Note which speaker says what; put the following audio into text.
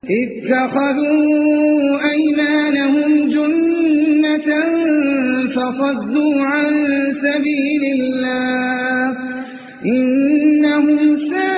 Speaker 1: اتخذوا أيمانهم جنة فصدوا عن سبيل الله إنهم ساء